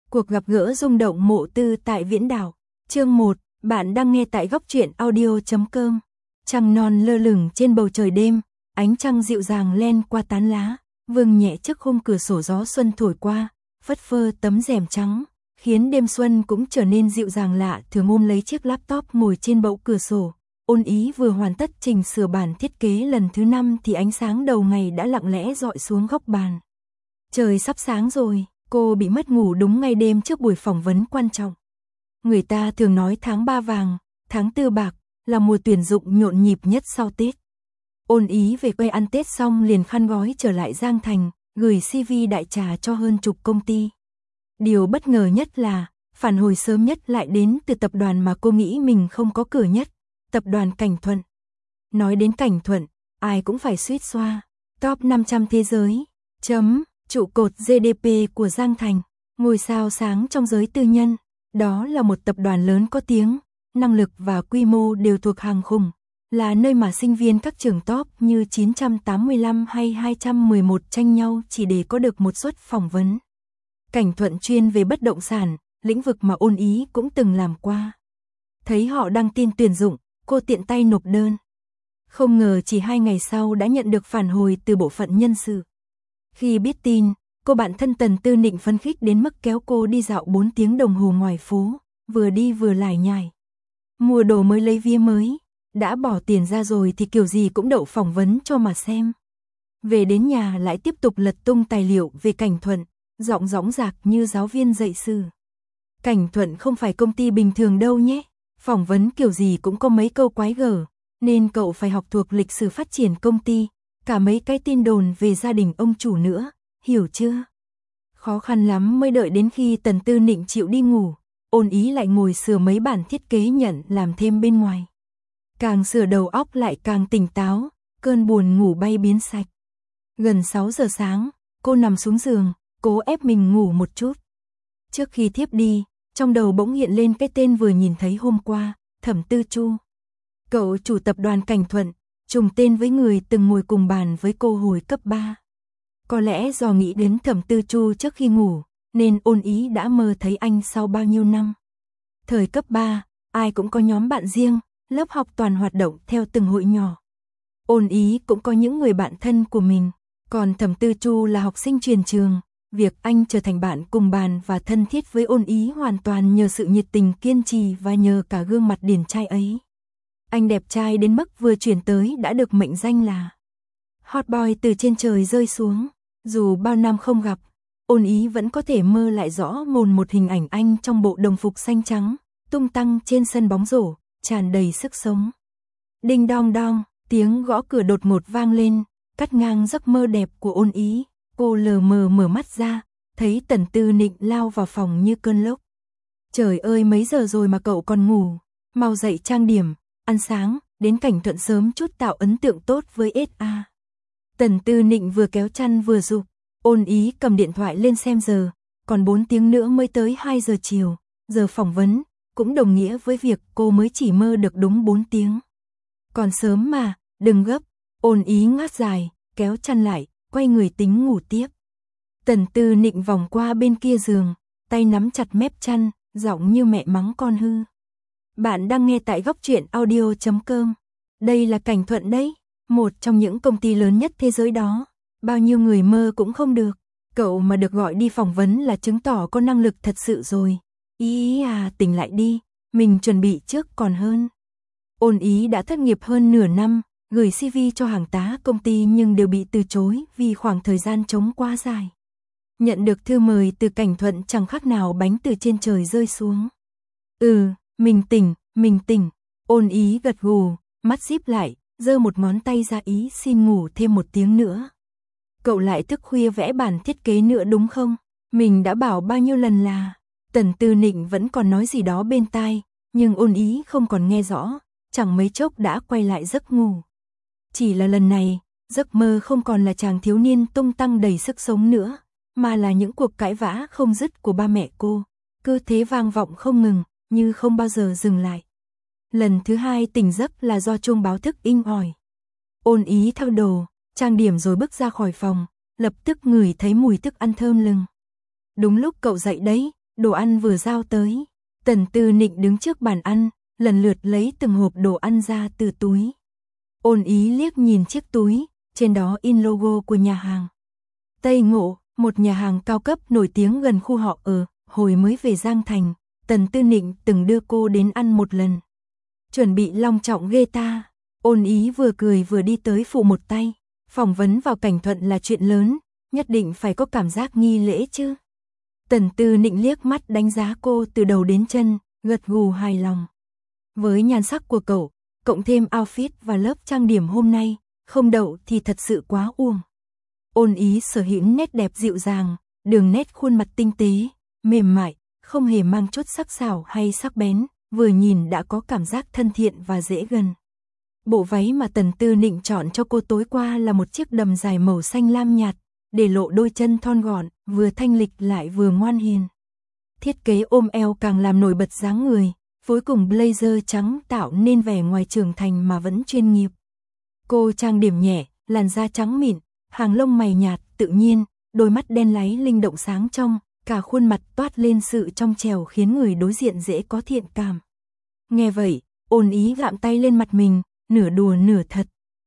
Cuộc gặp gỡ rung động Mộ Tư tại Viễn Đảo. Chương 1, bạn đang nghe tại góc truyện audio.com. Trăng non lơ lửng trên bầu trời đêm, ánh trăng dịu dàng len qua tán lá, vương nhẹ trước khung cửa sổ gió xuân thổi qua, phất phơ tấm rèm trắng, khiến đêm xuân cũng trở nên dịu dàng lạ. Thường ôm lấy chiếc laptop ngồi trên bậu cửa sổ, Ôn Ý vừa hoàn tất chỉnh sửa bản thiết kế lần thứ 5 thì ánh sáng đầu ngày đã lặng lẽ dọi xuống góc bàn. Trời sắp sáng rồi. Cô bị mất ngủ đúng ngày đêm trước buổi phỏng vấn quan trọng. Người ta thường nói tháng 3 vàng, tháng 4 bạc, là mùa tuyển dụng nhộn nhịp nhất sau Tết. Ôn Ý về quê ăn Tết xong liền khăn gói trở lại Giang Thành, gửi CV đại trà cho hơn chục công ty. Điều bất ngờ nhất là, phản hồi sớm nhất lại đến từ tập đoàn mà cô nghĩ mình không có cửa nhất, tập đoàn Cảnh Thuận. Nói đến Cảnh Thuận, ai cũng phải suýt xoa, top 500 thế giới, trụ cột GDP của Giang Thành, ngôi sao sáng trong giới tư nhân. Đó là một tập đoàn lớn có tiếng, năng lực và quy mô đều thuộc hàng khủng, là nơi mà sinh viên các trường top như 985 hay 211 tranh nhau chỉ để có được một suất phỏng vấn. Cảnh Thuận chuyên về bất động sản, lĩnh vực mà Ôn Ý cũng từng làm qua. Thấy họ đăng tin tuyển dụng, cô tiện tay nộp đơn. Không ngờ chỉ 2 ngày sau đã nhận được phản hồi từ bộ phận nhân sự. Khi biết tin, cô bạn thân Tần Tư Nịnh phấn khích đến mức kéo cô đi dạo 4 tiếng đồng hồ ngoài phố, vừa đi vừa lải nhải. Mua đồ mới lấy vía mới, đã bỏ tiền ra rồi thì kiểu gì cũng đậu phỏng vấn cho mà xem. Về đến nhà lại tiếp tục lật tung tài liệu về Cảnh Thuận, giọng dõng dạc như giáo viên dạy sử. Cảnh Thuận không phải công ty bình thường đâu nhé, phỏng vấn kiểu gì cũng có mấy câu quái gở, nên cậu phải học thuộc lịch sử phát triển công ty. Cả mấy cái tin đồn về gia đình ông chủ nữa, hiểu chưa? Khó khăn lắm mới đợi đến khi Tần Tư Nịnh chịu đi ngủ, Ôn Ý lại ngồi sửa mấy bản thiết kế nhận làm thêm bên ngoài. Càng sửa đầu óc lại càng tỉnh táo, cơn buồn ngủ bay biến sạch. Gần 6 giờ sáng, cô nằm xuống giường, cố ép mình ngủ một chút. Trước khi thiếp đi, trong đầu bỗng hiện lên cái tên vừa nhìn thấy hôm qua, Thẩm Tư Chu. Cậu chủ tập đoàn Cảnh Thuận, trùng tên với người từng ngồi cùng bàn với cô hồi cấp 3. Có lẽ do nghĩ đến Thẩm Tư Chu trước khi ngủ, nên Ôn Ý đã mơ thấy anh sau bao nhiêu năm. Thời cấp 3, ai cũng có nhóm bạn riêng, lớp học toàn hoạt động theo từng hội nhỏ. Ôn Ý cũng có những người bạn thân của mình, còn Thẩm Tư Chu là học sinh truyền trường. Việc anh trở thành bạn cùng bàn và thân thiết với Ôn Ý hoàn toàn nhờ sự nhiệt tình kiên trì và nhờ cả gương mặt điển trai ấy. Anh đẹp trai đến mức vừa chuyển tới đã được mệnh danh là hot boy từ trên trời rơi xuống. Dù bao năm không gặp, Ôn Ý vẫn có thể mơ lại rõ mồn một hình ảnh anh trong bộ đồng phục xanh trắng, tung tăng trên sân bóng rổ, tràn đầy sức sống. Đinh đong đong, tiếng gõ cửa đột ngột vang lên, cắt ngang giấc mơ đẹp của Ôn Ý. Cô lờ mờ mở mắt ra, thấy Tần Tư Nịnh lao vào phòng như cơn lốc. Trời ơi, mấy giờ rồi mà cậu còn ngủ, mau dậy trang điểm, ăn sáng, đến Cảnh Thuận sớm chút tạo ấn tượng tốt với SA. Tần Tư Nịnh vừa kéo chăn vừa giục. Ôn Ý cầm điện thoại lên xem giờ, còn 4 tiếng nữa mới tới 2 giờ chiều, giờ phỏng vấn, cũng đồng nghĩa với việc cô mới chỉ mơ được đúng 4 tiếng. Còn sớm mà, đừng gấp. Ôn Ý ngáp dài, kéo chăn lại, quay người tính ngủ tiếp. Tần Tư Nịnh vòng qua bên kia giường, tay nắm chặt mép chăn, giọng như mẹ mắng con hư. Bạn đang nghe tại góc truyện audio.com. Đây là Cảnh Thuận đấy, một trong những công ty lớn nhất thế giới đó. Bao nhiêu người mơ cũng không được. Cậu mà được gọi đi phỏng vấn là chứng tỏ có năng lực thật sự rồi. Ý à, tỉnh lại đi, mình chuẩn bị trước còn hơn. Ôn Ý đã thất nghiệp hơn nửa năm, gửi CV cho hàng tá công ty nhưng đều bị từ chối vì khoảng thời gian trống quá dài. Nhận được thư mời từ Cảnh Thuận chẳng khác nào bánh từ trên trời rơi xuống. Mình tỉnh. Ôn Ý gật gù, mắt díp lại, giơ một ngón tay ra ý xin ngủ thêm 1 tiếng nữa. Cậu lại thức khuya vẽ bản thiết kế nữa đúng không? Mình đã bảo bao nhiêu lần là... Tần Tư Nịnh vẫn còn nói gì đó bên tai, nhưng Ôn Ý không còn nghe rõ, chẳng mấy chốc đã quay lại giấc ngủ. Chỉ là lần này, giấc mơ không còn là chàng thiếu niên tung tăng đầy sức sống nữa, mà là những cuộc cãi vã không dứt của ba mẹ cô, cứ thế vang vọng không ngừng, như không bao giờ dừng lại. Lần thứ 2 tỉnh giấc là do chuông báo thức inh ỏi. Ôn Ý thao đồ, trang điểm rồi bước ra khỏi phòng, lập tức ngửi thấy mùi thức ăn thơm lừng. Đúng lúc cậu dậy đấy, Đồ ăn vừa giao tới, Tần Tư Nịnh đứng trước bàn ăn, lần lượt lấy từng hộp đồ ăn ra từ túi. Ôn Ý liếc nhìn chiếc túi, trên đó in logo của nhà hàng Tây Ngộ, một nhà hàng cao cấp nổi tiếng gần khu họ ở. Hồi mới về Giang Thành, Tần Tư Nịnh từng đưa cô đến ăn một lần. Chuẩn bị long trọng ghê ta. Ôn Ý vừa cười vừa đi tới phụ một tay. Phỏng vấn vào Cảnh Thuận là chuyện lớn, nhất định phải có cảm giác nghi lễ chứ. Tần Tư Nịnh liếc mắt đánh giá cô từ đầu đến chân, gật gù hài lòng. Với nhan sắc của cậu, cộng thêm outfit và lớp trang điểm hôm nay, không đậu thì thật sự quá uổng. Ôn Ý sở hữu nét đẹp dịu dàng, đường nét khuôn mặt tinh tế, mềm mại, không hề mang chút sắc sảo hay sắc bén, vừa nhìn đã có cảm giác thân thiện và dễ gần. Bộ váy mà Tần Tư Nịnh chọn cho cô tối qua là một chiếc đầm dài màu xanh lam nhạt, để lộ đôi chân thon gọn, vừa thanh lịch lại vừa ngoan hiền. Thiết kế ôm eo càng làm nổi bật dáng người, phối cùng blazer trắng tạo nên vẻ ngoài trưởng thành mà vẫn chuyên nghiệp. Cô trang điểm nhẹ, làn da trắng mịn, hàng lông mày nhạt, tự nhiên, đôi mắt đen láy linh động sáng trong, cả khuôn mặt toát lên sự trong trẻo khiến người đối diện dễ có thiện cảm. Nghe vậy, Ôn Ý gạm tay lên mặt mình, nửa đùa nửa thật.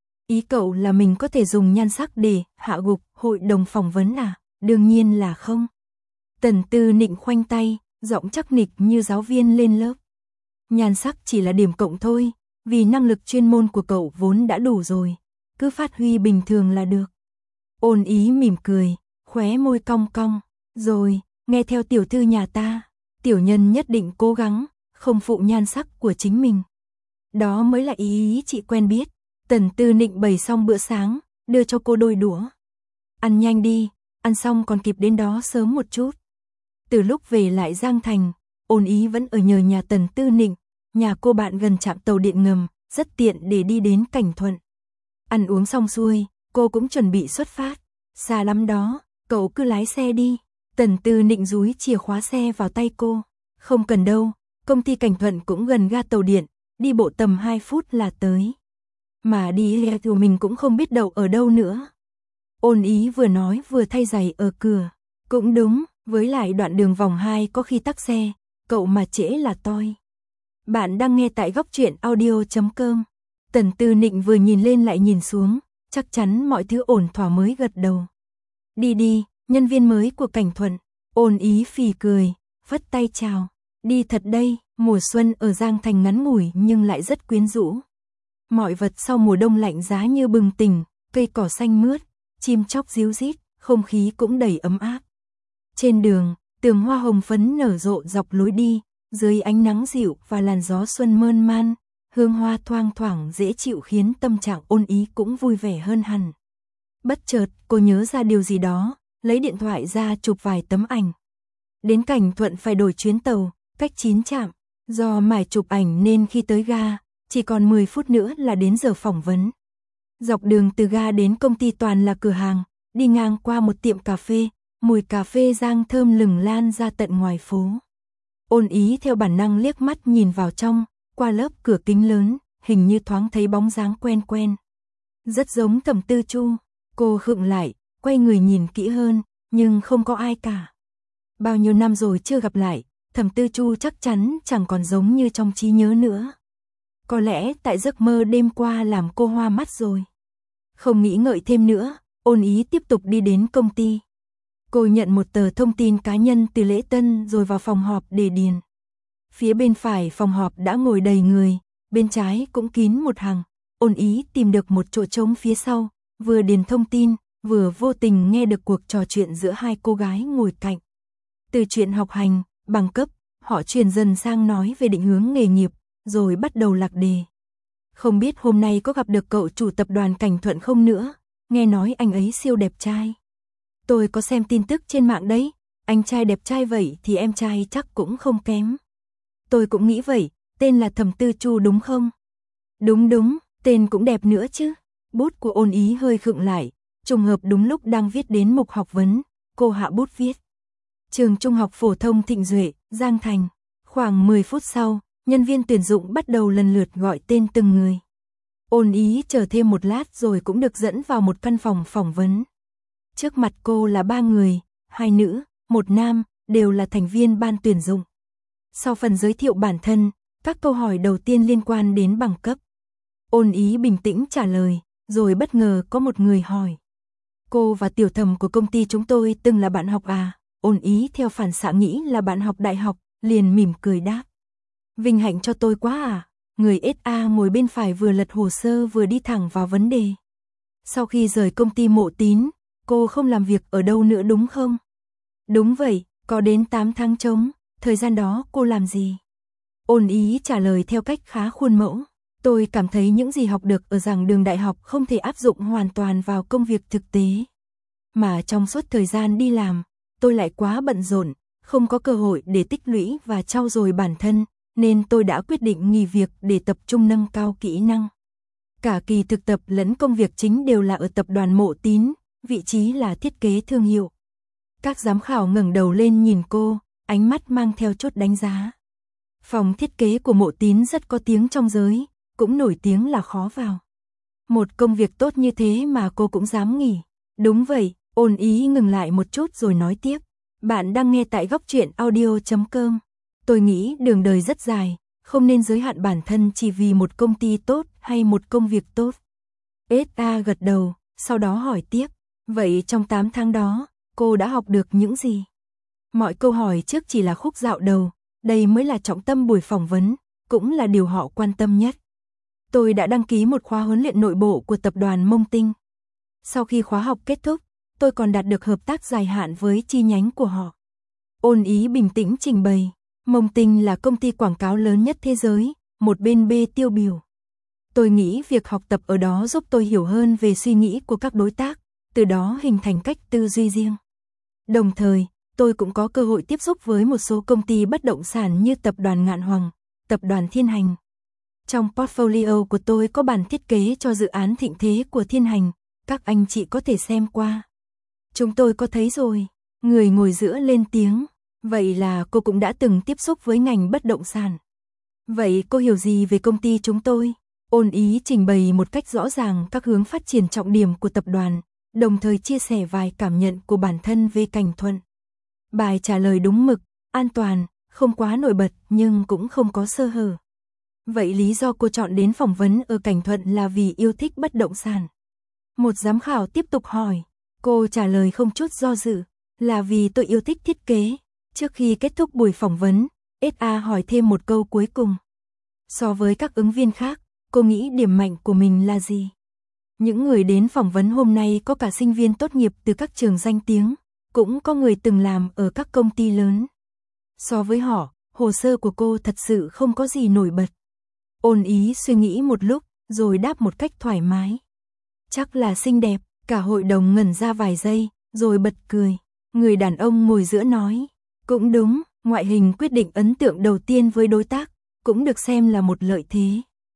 Ý cậu là mình có thể dùng nhan sắc để hạ gục hội đồng phỏng vấn à? Đương nhiên là không. Tần Tư Nịnh khoanh tay, giọng chắc nịch như giáo viên lên lớp. Nhan sắc chỉ là điểm cộng thôi, vì năng lực chuyên môn của cậu vốn đã đủ rồi, cứ phát huy bình thường là được. Ôn Ý mỉm cười, khóe môi cong cong, rồi, nghe theo tiểu thư nhà ta, tiểu nhân nhất định cố gắng, không phụ nhan sắc của chính mình. Đó mới là ý chị quen biết. Tần Tư Nịnh bày xong bữa sáng, đưa cho cô đôi đũa. Ăn nhanh đi, ăn xong còn kịp đến đó sớm một chút. Từ lúc về lại Giang Thành, Ôn Ý vẫn ở nhờ nhà Tần Tư Nịnh, nhà cô bạn gần trạm tàu điện ngầm, rất tiện để đi đến Cảnh Thuận. Ăn uống xong xuôi, cô cũng chuẩn bị xuất phát. Xa lắm đó, cậu cứ lái xe đi. Tần Tư Nịnh dúi chìa khóa xe vào tay cô. Không cần đâu, công ty Cảnh Thuận cũng gần ga tàu điện, đi bộ tầm 2 phút là tới. Mà đi thì mình cũng không biết đậu ở đâu nữa. Ôn Ý vừa nói vừa thay giày ở cửa. Cũng đúng, với lại đoạn đường vòng 2 có khi tắc xe, cậu mà trễ là toi. Bạn đang nghe tại góc truyện audio.com. Tần Tư Nịnh vừa nhìn lên lại nhìn xuống, chắc chắn mọi thứ ổn thỏa mới gật đầu. Đi đi, nhân viên mới của Cảnh Thuận. Ôn Ý phì cười, phất tay chào. Đi thật đây, mùa xuân ở Giang Thành ngắn ngủi nhưng lại rất quyến rũ. Mọi vật sau mùa đông lạnh giá như bừng tỉnh, cây cỏ xanh mướt, chim chóc ríu rít, không khí cũng đầy ấm áp. Trên đường, tường hoa hồng phấn nở rộ dọc lối đi, dưới ánh nắng dịu và làn gió xuân mơn man, hương hoa thoang thoảng dễ chịu khiến tâm trạng Ôn Ý cũng vui vẻ hơn hẳn. Bất chợt, cô nhớ ra điều gì đó, lấy điện thoại ra chụp vài tấm ảnh. Đến Cảnh Thuận phải đổi chuyến tàu, cách 9 trạm, do mải chụp ảnh nên khi tới ga, chỉ còn 10 phút nữa là đến giờ phỏng vấn. Dọc đường từ ga đến công ty toàn là cửa hàng, đi ngang qua một tiệm cà phê, mùi cà phê Giang thơm lừng lan ra tận ngoài phố. Ôn Ý theo bản năng liếc mắt nhìn vào trong, qua lớp cửa kính lớn, hình như thoáng thấy bóng dáng quen quen. Rất giống Thẩm Tư Chu, cô khựng lại, quay người nhìn kỹ hơn, nhưng không có ai cả. Bao nhiêu năm rồi chưa gặp lại, Thẩm Tư Chu chắc chắn chẳng còn giống như trong trí nhớ nữa. Có lẽ tại giấc mơ đêm qua làm cô hoa mắt rồi. Không nghĩ ngợi thêm nữa, Ôn Ý tiếp tục đi đến công ty. Cô nhận một tờ thông tin cá nhân từ lễ tân rồi vào phòng họp để điền. Phía bên phải phòng họp đã ngồi đầy người, bên trái cũng kín một hàng. Ôn Ý tìm được một chỗ trống phía sau, vừa điền thông tin, vừa vô tình nghe được cuộc trò chuyện giữa hai cô gái ngồi cạnh. Từ chuyện học hành, bằng cấp, họ chuyển dần sang nói về định hướng nghề nghiệp, rồi bắt đầu lạc đề. Không biết hôm nay có gặp được cậu chủ tập đoàn Cảnh Thuận không nữa, nghe nói anh ấy siêu đẹp trai. Tôi có xem tin tức trên mạng đấy, anh trai đẹp trai vậy thì em trai chắc cũng không kém. Tôi cũng nghĩ vậy, tên là Thẩm Tư Chu đúng không? Đúng, tên cũng đẹp nữa chứ. Bút của Ôn Ý hơi khựng lại, trùng hợp đúng lúc đang viết đến mục học vấn, cô hạ bút viết. Trường Trung học phổ thông Thịnh Duệ, Giang Thành. Khoảng 10 phút sau, nhân viên tuyển dụng bắt đầu lần lượt gọi tên từng người. Ôn Ý chờ thêm một lát rồi cũng được dẫn vào một căn phòng phỏng vấn. Trước mặt cô là 3 người, 2 nữ, 1 nam, đều là thành viên ban tuyển dụng. Sau phần giới thiệu bản thân, các câu hỏi đầu tiên liên quan đến bằng cấp. Ôn Ý bình tĩnh trả lời, rồi bất ngờ có một người hỏi. Cô và Tiểu Thẩm của công ty chúng tôi từng là bạn học à? Ôn Ý theo phản xạ nghĩ là bạn học đại học, liền mỉm cười đáp. Vinh hạnh cho tôi quá à? Người SA ngồi bên phải vừa lật hồ sơ vừa đi thẳng vào vấn đề. Sau khi rời công ty Mộ Tín, cô không làm việc ở đâu nữa đúng không? Đúng vậy, có đến 8 tháng trống, thời gian đó cô làm gì? Ôn Ý trả lời theo cách khá khuôn mẫu. Tôi cảm thấy những gì học được ở giảng đường đại học không thể áp dụng hoàn toàn vào công việc thực tế. Mà trong suốt thời gian đi làm, tôi lại quá bận rộn, không có cơ hội để tích lũy và trau dồi bản thân, nên tôi đã quyết định nghỉ việc để tập trung nâng cao kỹ năng. Cả kỳ thực tập lẫn công việc chính đều là ở tập đoàn Mộ Tín, vị trí là thiết kế thương hiệu. Các giám khảo ngẩng đầu lên nhìn cô, ánh mắt mang theo chút đánh giá. Phòng thiết kế của Mộ Tín rất có tiếng trong giới, cũng nổi tiếng là khó vào. Một công việc tốt như thế mà cô cũng dám nghỉ. Đúng vậy, Ôn Ý ngừng lại một chút rồi nói tiếp. Bạn đang nghe tại góc truyện audio.com. Tôi nghĩ đường đời rất dài, không nên giới hạn bản thân chỉ vì một công ty tốt hay một công việc tốt. SA gật đầu, sau đó hỏi tiếp. Vậy trong 8 tháng đó, cô đã học được những gì? Mọi câu hỏi trước chỉ là khúc dạo đầu, đây mới là trọng tâm buổi phỏng vấn, cũng là điều họ quan tâm nhất. Tôi đã đăng ký một khóa huấn luyện nội bộ của tập đoàn Mông Tinh. Sau khi khóa học kết thúc, tôi còn đạt được hợp tác dài hạn với chi nhánh của họ. Ôn Ý bình tĩnh trình bày, Mông Tinh là công ty quảng cáo lớn nhất thế giới, một bên B tiêu biểu. Tôi nghĩ việc học tập ở đó giúp tôi hiểu hơn về suy nghĩ của các đối tác, từ đó hình thành cách tư duy riêng. Đồng thời, tôi cũng có cơ hội tiếp xúc với một số công ty bất động sản như tập đoàn Ngạn Hoàng, tập đoàn Thiên Hành. Trong portfolio của tôi có bản thiết kế cho dự án thịnh thế của Thiên Hành, các anh chị có thể xem qua. Chúng tôi có thấy rồi, người ngồi giữa lên tiếng, vậy là cô cũng đã từng tiếp xúc với ngành bất động sản. Vậy cô hiểu gì về công ty chúng tôi? Ôn Ý trình bày một cách rõ ràng các hướng phát triển trọng điểm của tập đoàn, đồng thời chia sẻ vài cảm nhận của bản thân về Cảnh Thuận. Bài trả lời đúng mực, an toàn, không quá nổi bật nhưng cũng không có sơ hở. Vậy lý do cô chọn đến phỏng vấn ở Cảnh Thuận là vì yêu thích bất động sản? Một giám khảo tiếp tục hỏi. Cô trả lời không chút do dự, là vì tôi yêu thích thiết kế. Trước khi kết thúc buổi phỏng vấn, SA hỏi thêm một câu cuối cùng. So với các ứng viên khác, cô nghĩ điểm mạnh của mình là gì? Những người đến phỏng vấn hôm nay có cả sinh viên tốt nghiệp từ các trường danh tiếng, cũng có người từng làm ở các công ty lớn. So với họ, hồ sơ của cô thật sự không có gì nổi bật. Ôn Ý suy nghĩ một lúc, rồi đáp một cách thoải mái. Chắc là xinh đẹp, cả hội đồng ngẩn ra vài giây, rồi bật cười. Người đàn ông ngồi giữa nói, cũng đúng, ngoại hình quyết định ấn tượng đầu tiên với đối tác, cũng được xem là một lợi thế.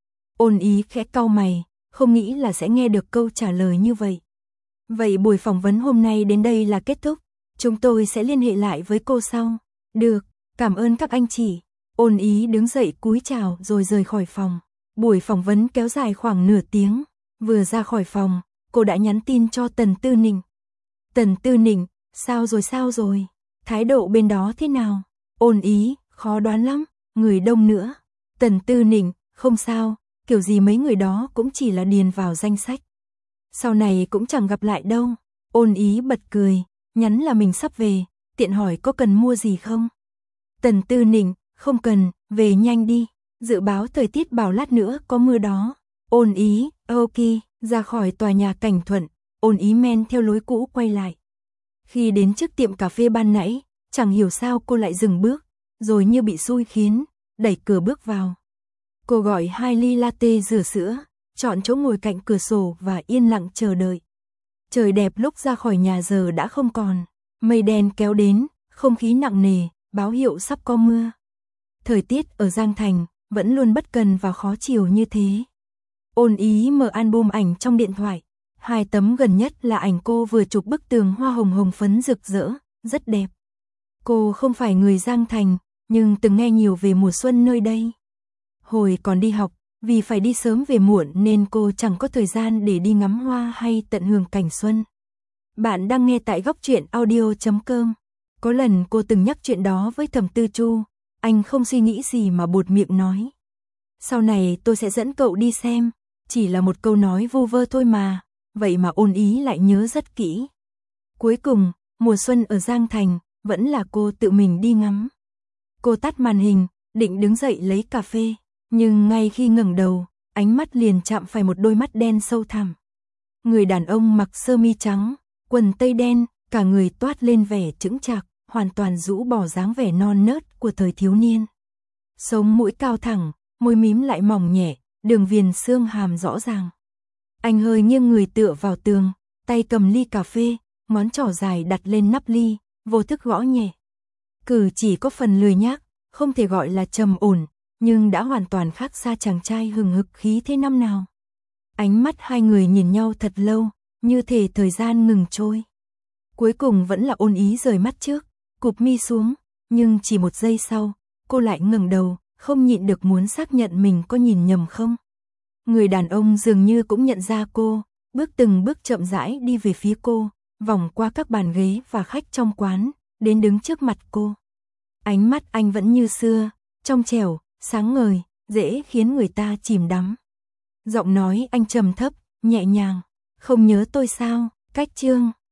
Ôn Ý khẽ cau mày, không nghĩ là sẽ nghe được câu trả lời như vậy. Vậy buổi phỏng vấn hôm nay đến đây là kết thúc, chúng tôi sẽ liên hệ lại với cô sau. Được, cảm ơn các anh chị. Ôn Ý đứng dậy cúi chào rồi rời khỏi phòng. Buổi phỏng vấn kéo dài khoảng nửa tiếng. Vừa ra khỏi phòng, cô đã nhắn tin cho Tần Tư Nịnh. Tần Tư Nịnh, sao rồi? Thái độ bên đó thế nào? Ôn Ý, khó đoán lắm, người đông nữa. Tần Tư Nịnh, không sao, kiểu gì mấy người đó cũng chỉ là điền vào danh sách. Sau này cũng chẳng gặp lại đâu. Ôn Ý bật cười, nhắn là mình sắp về, tiện hỏi có cần mua gì không? Tần Tư Nịnh, không cần, về nhanh đi. Dự báo thời tiết bảo lát nữa có mưa đó. Ôn Ý, ok, ra khỏi tòa nhà Cảnh Thuận, Ôn Ý men theo lối cũ quay lại. Khi đến trước tiệm cà phê ban nãy, chẳng hiểu sao cô lại dừng bước, rồi như bị xui khiến, đẩy cửa bước vào. Cô gọi 2 ly latte rửa sữa, chọn chỗ ngồi cạnh cửa sổ và yên lặng chờ đợi. Trời đẹp lúc ra khỏi nhà giờ đã không còn, mây đen kéo đến, không khí nặng nề, báo hiệu sắp có mưa. Thời tiết ở Giang Thành vẫn luôn bất cần và khó chịu như thế. Ôn Ý mở album ảnh trong điện thoại. 2 tấm gần nhất là ảnh cô vừa chụp bức tường hoa hồng hồng phấn rực rỡ, rất đẹp. Cô không phải người Giang Thành, nhưng từng nghe nhiều về mùa xuân nơi đây. Hồi còn đi học, vì phải đi sớm về muộn nên cô chẳng có thời gian để đi ngắm hoa hay tận hưởng cảnh xuân. Bạn đang nghe tại góc truyện audio.com. Có lần cô từng nhắc chuyện đó với Thẩm Tư Chu, anh không suy nghĩ gì mà buột miệng nói. Sau này tôi sẽ dẫn cậu đi xem, chỉ là một câu nói vu vơ thôi mà, vậy mà Ôn Ý lại nhớ rất kỹ. Cuối cùng, mùa xuân ở Giang Thành, vẫn là cô tự mình đi ngắm. Cô tắt màn hình, định đứng dậy lấy cà phê, nhưng ngay khi ngẩng đầu, ánh mắt liền chạm phải một đôi mắt đen sâu thẳm. Người đàn ông mặc sơ mi trắng, quần tây đen, cả người toát lên vẻ chững chạc, hoàn toàn rũ bỏ dáng vẻ non nớt của thời thiếu niên. Sống mũi cao thẳng, môi mím lại mỏng nhẹ, đường viền xương hàm rõ ràng. Anh hơi nghiêng người tựa vào tường, tay cầm ly cà phê, ngón trỏ dài đặt lên nắp ly, vô thức gõ nhẹ. Cử chỉ có phần lười nhác, không thể gọi là trầm ổn, nhưng đã hoàn toàn khác xa chàng trai hừng hực khí thế năm nào. Ánh mắt hai người nhìn nhau thật lâu, như thể thời gian ngừng trôi. Cuối cùng vẫn là Ôn Ý rời mắt trước, cụp mi xuống, nhưng chỉ một giây sau, cô lại ngẩng đầu, không nhịn được muốn xác nhận mình có nhìn nhầm không. Người đàn ông dường như cũng nhận ra cô, bước từng bước chậm rãi đi về phía cô, vòng qua các bàn ghế và khách trong quán, đến đứng trước mặt cô. Ánh mắt anh vẫn như xưa, trong trẻo, sáng ngời, dễ khiến người ta chìm đắm. Giọng nói anh trầm thấp, nhẹ nhàng, không nhớ tôi sao, cách chương.